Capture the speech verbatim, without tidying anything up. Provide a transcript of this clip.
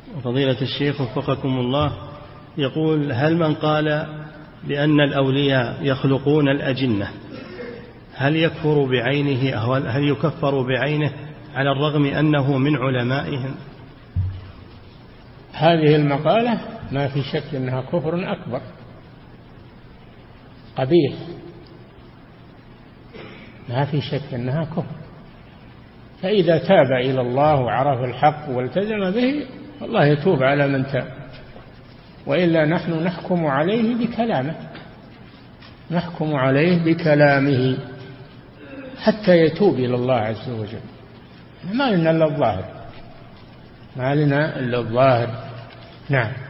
فضيلة الشيخ وفقكم الله، يقول: هل من قال بأن الأولياء يخلقون الأجنة هل يكفر بعينه أو هل يكفر بعينه على الرغم أنه من علمائهم؟ هذه المقالة ما في شك أنها كفر أكبر قبيح، ما في شك أنها كفر. فإذا تاب إلى الله وعرف الحق والتزم به الله يتوب على من تاب، وإلا نحن نحكم عليه بكلامه، نحكم عليه بكلامه حتى يتوب إلى الله عز وجل. ما لنا إلا الظاهر، ما لنا إلا الظاهر. نعم.